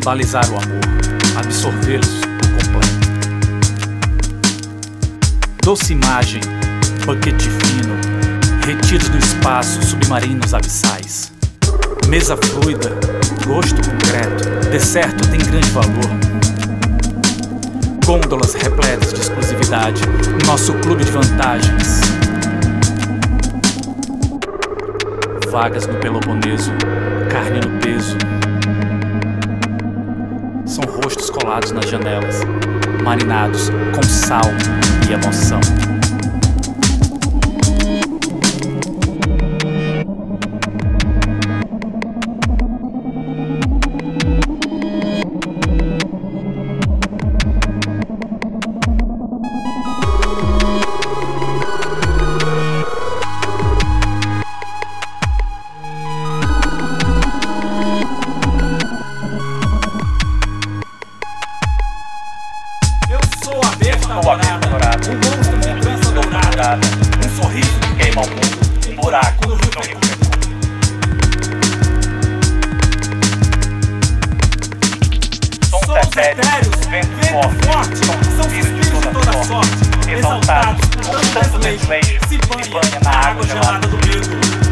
balizar o amor, absorvê-los por completo. Doce imagem, banquete fino, retidos no espaço, submarinos abissais. Mesa fluida, gosto concreto, decerto tem grande valor. Gôndolas repletas de exclusividade, nosso clube de vantagens. Vagas no Peloponeso, carne no peso. São rostos colados nas janelas, marinados com sal e emoção. Sou a besta dourada, um monstro de trança dourada, um sorriso que queima o mundo, um buraco no rio profundo. Sons etéreos, vento forte, são suspiros de toda sorte, exaltados, como tanto desleixo, se banha na água gelada do medo.